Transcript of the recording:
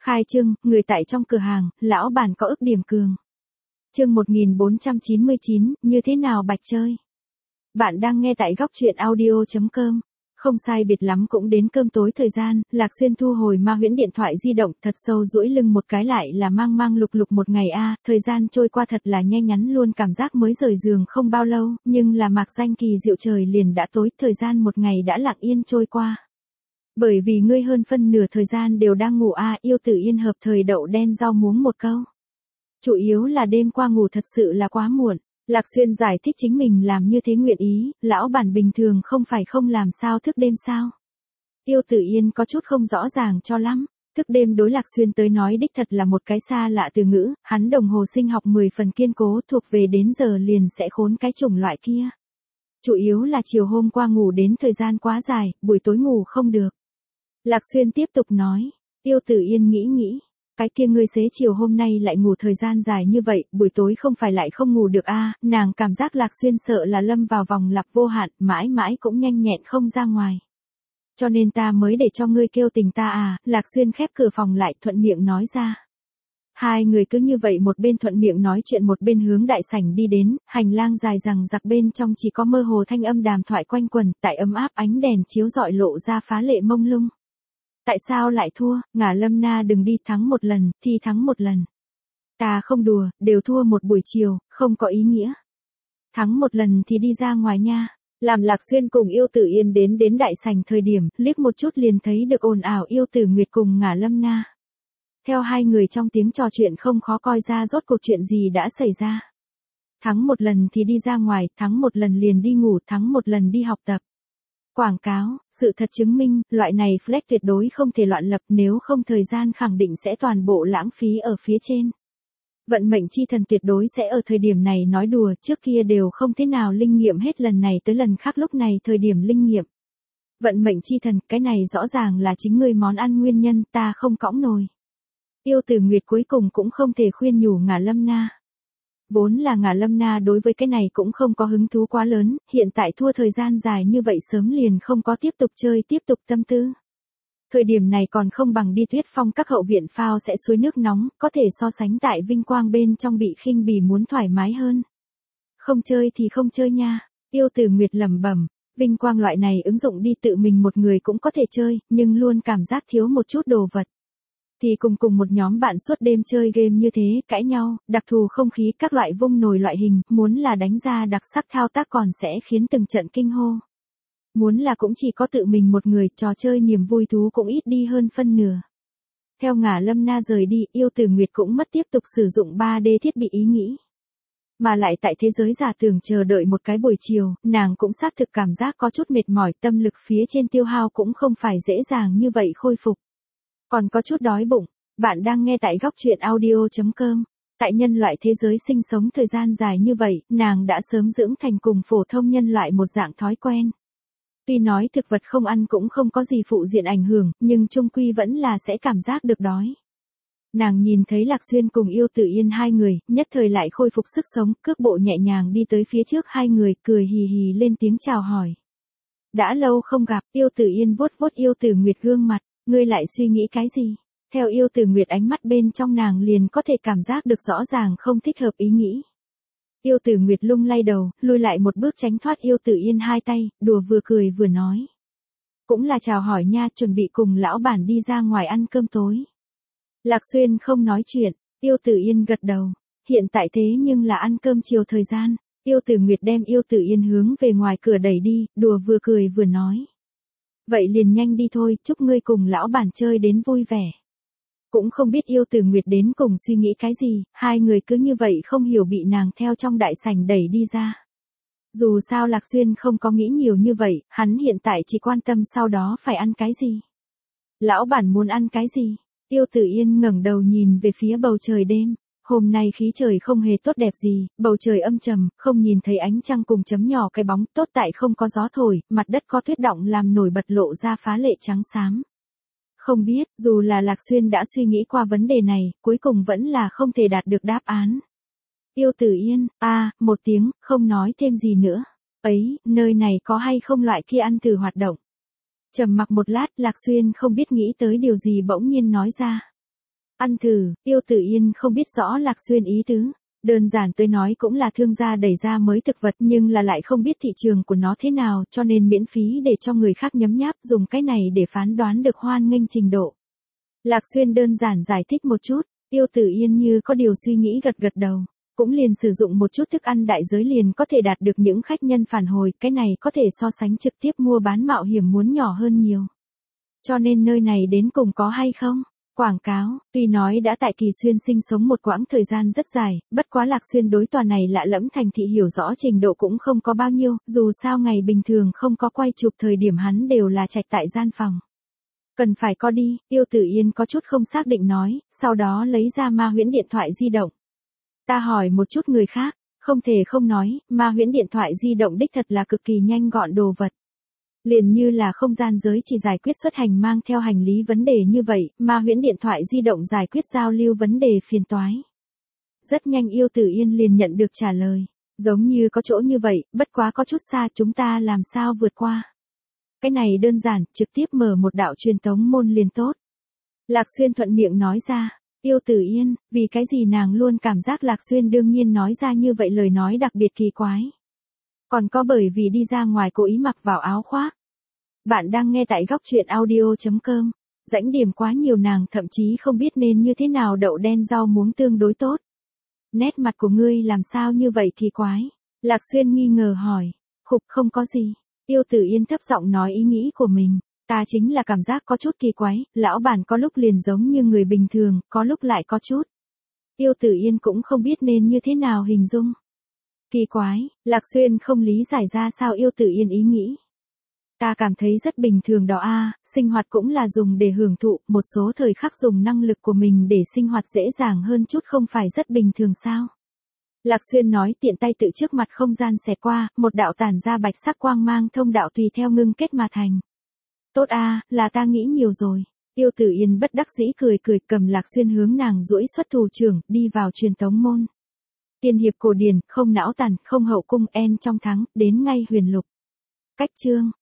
Khai trương, người tại trong cửa hàng, lão bản có ức điểm cường. Chương 1499, như thế nào bạch chơi? Bạn đang nghe tại góc truyện audio.com. Không sai biệt lắm cũng đến cơm tối thời gian, Lạc Xuyên thu hồi ma huyễn điện thoại di động, thật sâu duỗi lưng một cái lại là mang mang lục lục một ngày thời gian trôi qua thật là nhanh ngắn luôn, cảm giác mới rời giường không bao lâu, nhưng là mạc danh kỳ diệu trời liền đã tối, thời gian một ngày đã lặng yên trôi qua. Bởi vì ngươi hơn phân nửa thời gian đều đang ngủ yêu Tử Yên hợp thời đậu đen rau muống một câu. Chủ yếu là đêm qua ngủ thật sự là quá muộn. Lạc Xuyên giải thích chính mình làm như thế nguyện ý, lão bản bình thường không phải không làm sao thức đêm sao. Yêu Tử Yên có chút không rõ ràng cho lắm. Thức đêm đối Lạc Xuyên tới nói đích thật là một cái xa lạ từ ngữ, hắn đồng hồ sinh học 10 phần kiên cố, thuộc về đến giờ liền sẽ khốn cái chủng loại kia. Chủ yếu là chiều hôm qua ngủ đến thời gian quá dài, buổi tối ngủ không được. Lạc Xuyên tiếp tục nói, Yêu Tử Yên nghĩ, cái kia ngươi xế chiều hôm nay lại ngủ thời gian dài như vậy, buổi tối không phải lại không ngủ được nàng cảm giác Lạc Xuyên sợ là lâm vào vòng lặp vô hạn, mãi mãi cũng nhanh nhẹn không ra ngoài. Cho nên ta mới để cho ngươi kêu tình ta Lạc Xuyên khép cửa phòng lại thuận miệng nói ra. Hai người cứ như vậy một bên thuận miệng nói chuyện một bên hướng đại sảnh đi đến, hành lang dài rằng giặc bên trong chỉ có mơ hồ thanh âm đàm thoại quanh quẩn, tại ấm áp ánh đèn chiếu rọi lộ ra phá lệ mông lung. Tại sao lại thua, Ngả Lâm Na đừng đi, thắng một lần, thì thắng một lần. Ta không đùa, đều thua một buổi chiều, không có ý nghĩa. Thắng một lần thì đi ra ngoài nha. Làm Lạc Xuyên cùng Yêu Tử Yên đến đại sảnh thời điểm, liếc một chút liền thấy được ồn ào Yêu Tử Nguyệt cùng Ngả Lâm Na. Theo hai người trong tiếng trò chuyện không khó coi ra rốt cuộc chuyện gì đã xảy ra. Thắng một lần thì đi ra ngoài, thắng một lần liền đi ngủ, thắng một lần đi học tập. Quảng cáo, sự thật chứng minh, loại này flex tuyệt đối không thể loạn lập, nếu không thời gian khẳng định sẽ toàn bộ lãng phí ở phía trên. Vận mệnh chi thần tuyệt đối sẽ ở thời điểm này nói đùa, trước kia đều không thế nào linh nghiệm hết, lần này tới lần khác lúc này thời điểm linh nghiệm. Vận mệnh chi thần, cái này rõ ràng là chính ngươi món ăn nguyên nhân, ta không cõng nổi. Yêu Tử Nguyệt cuối cùng cũng không thể khuyên nhủ Ngả Lâm Na. Vốn là Ngả Lâm Na đối với cái này cũng không có hứng thú quá lớn, hiện tại thua thời gian dài như vậy sớm liền không có tiếp tục chơi tiếp tục tâm tư. Thời điểm này còn không bằng đi Tuyết Phong các hậu viện phao sẽ suối nước nóng, có thể so sánh tại vinh quang bên trong bị khinh bỉ muốn thoải mái hơn. Không chơi thì không chơi nha, Yêu Tử Nguyệt lẩm bẩm, vinh quang loại này ứng dụng đi tự mình một người cũng có thể chơi, nhưng luôn cảm giác thiếu một chút đồ vật. Thì cùng một nhóm bạn suốt đêm chơi game như thế, cãi nhau, đặc thù không khí các loại vung nồi loại hình, muốn là đánh ra đặc sắc thao tác còn sẽ khiến từng trận kinh hô. Muốn là cũng chỉ có tự mình một người, trò chơi niềm vui thú cũng ít đi hơn phân nửa. Theo Ngả Lâm Na rời đi, Yêu Tử Nguyệt cũng mất tiếp tục sử dụng 3D thiết bị ý nghĩ. Mà lại tại thế giới giả tưởng chờ đợi một cái buổi chiều, nàng cũng xác thực cảm giác có chút mệt mỏi, tâm lực phía trên tiêu hao cũng không phải dễ dàng như vậy khôi phục. Còn có chút đói bụng, bạn đang nghe tại góc truyện audio.com. Tại nhân loại thế giới sinh sống thời gian dài như vậy, nàng đã sớm dưỡng thành cùng phổ thông nhân loại một dạng thói quen. Tuy nói thực vật không ăn cũng không có gì phụ diện ảnh hưởng, nhưng chung quy vẫn là sẽ cảm giác được đói. Nàng nhìn thấy Lạc Xuyên cùng Yêu Tử Yên hai người, nhất thời lại khôi phục sức sống, cước bộ nhẹ nhàng đi tới phía trước hai người, cười hì hì lên tiếng chào hỏi. Đã lâu không gặp, Yêu Tử Yên vuốt vuốt Yêu Tử Nguyệt gương mặt. Ngươi lại suy nghĩ cái gì? Theo Yêu Tử Nguyệt ánh mắt bên trong nàng liền có thể cảm giác được rõ ràng không thích hợp ý nghĩ. Yêu Tử Nguyệt lung lay đầu, lùi lại một bước tránh thoát Yêu Tử Yên hai tay, đùa vừa cười vừa nói. Cũng là chào hỏi nha, chuẩn bị cùng lão bản đi ra ngoài ăn cơm tối. Lạc Xuyên không nói chuyện, Yêu Tử Yên gật đầu. Hiện tại thế nhưng là ăn cơm chiều thời gian. Yêu Tử Nguyệt đem Yêu Tử Yên hướng về ngoài cửa đẩy đi, đùa vừa cười vừa nói. Vậy liền nhanh đi thôi, chúc ngươi cùng lão bản chơi đến vui vẻ. Cũng không biết Yêu Tử Nguyệt đến cùng suy nghĩ cái gì, hai người cứ như vậy không hiểu bị nàng theo trong đại sảnh đẩy đi ra. Dù sao Lạc Xuyên không có nghĩ nhiều như vậy, hắn hiện tại chỉ quan tâm sau đó phải ăn cái gì. Lão bản muốn ăn cái gì? Yêu Tử Yên ngẩng đầu nhìn về phía bầu trời đêm. Hôm nay khí trời không hề tốt đẹp gì, bầu trời âm trầm, không nhìn thấy ánh trăng cùng chấm nhỏ cái bóng, tốt tại không có gió thổi, mặt đất có tuyết đọng làm nổi bật lộ ra phá lệ trắng xám. Không biết, dù là Lạc Xuyên đã suy nghĩ qua vấn đề này, cuối cùng vẫn là không thể đạt được đáp án. Yêu Tử Yên, một tiếng, không nói thêm gì nữa. Ấy, nơi này có hay không loại kia ăn thử hoạt động? Trầm mặc một lát, Lạc Xuyên không biết nghĩ tới điều gì bỗng nhiên nói ra. Ăn thử, Tiêu Tử Yên không biết rõ Lạc Xuyên ý tứ. Đơn giản tôi nói cũng là thương gia đẩy ra mới thực vật nhưng là lại không biết thị trường của nó thế nào cho nên miễn phí để cho người khác nhấm nháp dùng cái này để phán đoán được hoan nghênh trình độ. Lạc Xuyên đơn giản giải thích một chút, Tiêu Tử Yên như có điều suy nghĩ gật gật đầu. Cũng liền sử dụng một chút thức ăn đại giới liền có thể đạt được những khách nhân phản hồi, cái này có thể so sánh trực tiếp mua bán mạo hiểm muốn nhỏ hơn nhiều. Cho nên nơi này đến cùng có hay không? Quảng cáo, tuy nói đã tại Kỳ Xuyên sinh sống một quãng thời gian rất dài, bất quá Lạc Xuyên đối tòa này lạ lẫm thành thị hiểu rõ trình độ cũng không có bao nhiêu, dù sao ngày bình thường không có quay chụp thời điểm hắn đều là trạch tại gian phòng. Cần phải có đi, Tiêu Tử Yên có chút không xác định nói, sau đó lấy ra Ma Huyễn điện thoại di động. Ta hỏi một chút người khác, không thể không nói, Ma Huyễn điện thoại di động đích thật là cực kỳ nhanh gọn đồ vật. Liền như là không gian giới chỉ giải quyết xuất hành mang theo hành lý vấn đề như vậy, Ma Huyễn điện thoại di động giải quyết giao lưu vấn đề phiền toái. Rất nhanh Yêu Tử Yên liền nhận được trả lời, giống như có chỗ như vậy, bất quá có chút xa chúng ta làm sao vượt qua. Cái này đơn giản, trực tiếp mở một đạo truyền tống môn liền tốt. Lạc Xuyên thuận miệng nói ra, Yêu Tử Yên, vì cái gì nàng luôn cảm giác Lạc Xuyên đương nhiên nói ra như vậy lời nói đặc biệt kỳ quái. Còn có bởi vì đi ra ngoài cố ý mặc vào áo khoác. Bạn đang nghe tại góc truyện audio.com. Rãnh điểm quá nhiều nàng thậm chí không biết nên như thế nào đậu đen rau muống tương đối tốt. Nét mặt của ngươi làm sao như vậy kỳ quái? Lạc Xuyên nghi ngờ hỏi. Khục không có gì. Yêu Tử Yên thấp giọng nói ý nghĩ của mình. Ta chính là cảm giác có chút kỳ quái, lão bản có lúc liền giống như người bình thường, có lúc lại có chút. Yêu Tử Yên cũng không biết nên như thế nào hình dung. Kỳ quái, Lạc Xuyên không lý giải ra sao Yêu Tử Yên ý nghĩ. Ta cảm thấy rất bình thường đó a, sinh hoạt cũng là dùng để hưởng thụ, một số thời khắc dùng năng lực của mình để sinh hoạt dễ dàng hơn chút không phải rất bình thường sao. Lạc Xuyên nói tiện tay tự trước mặt không gian xẹt qua, một đạo tản ra bạch sắc quang mang thông đạo tùy theo ngưng kết mà thành. Tốt a, là ta nghĩ nhiều rồi. Tiêu Tử Yên bất đắc dĩ cười cười cầm Lạc Xuyên hướng nàng duỗi xuất thủ trưởng, đi vào truyền tống môn. Tiên hiệp cổ điển, không não tàn, không hậu cung en trong thắng, đến ngay huyền lục. Cách chương.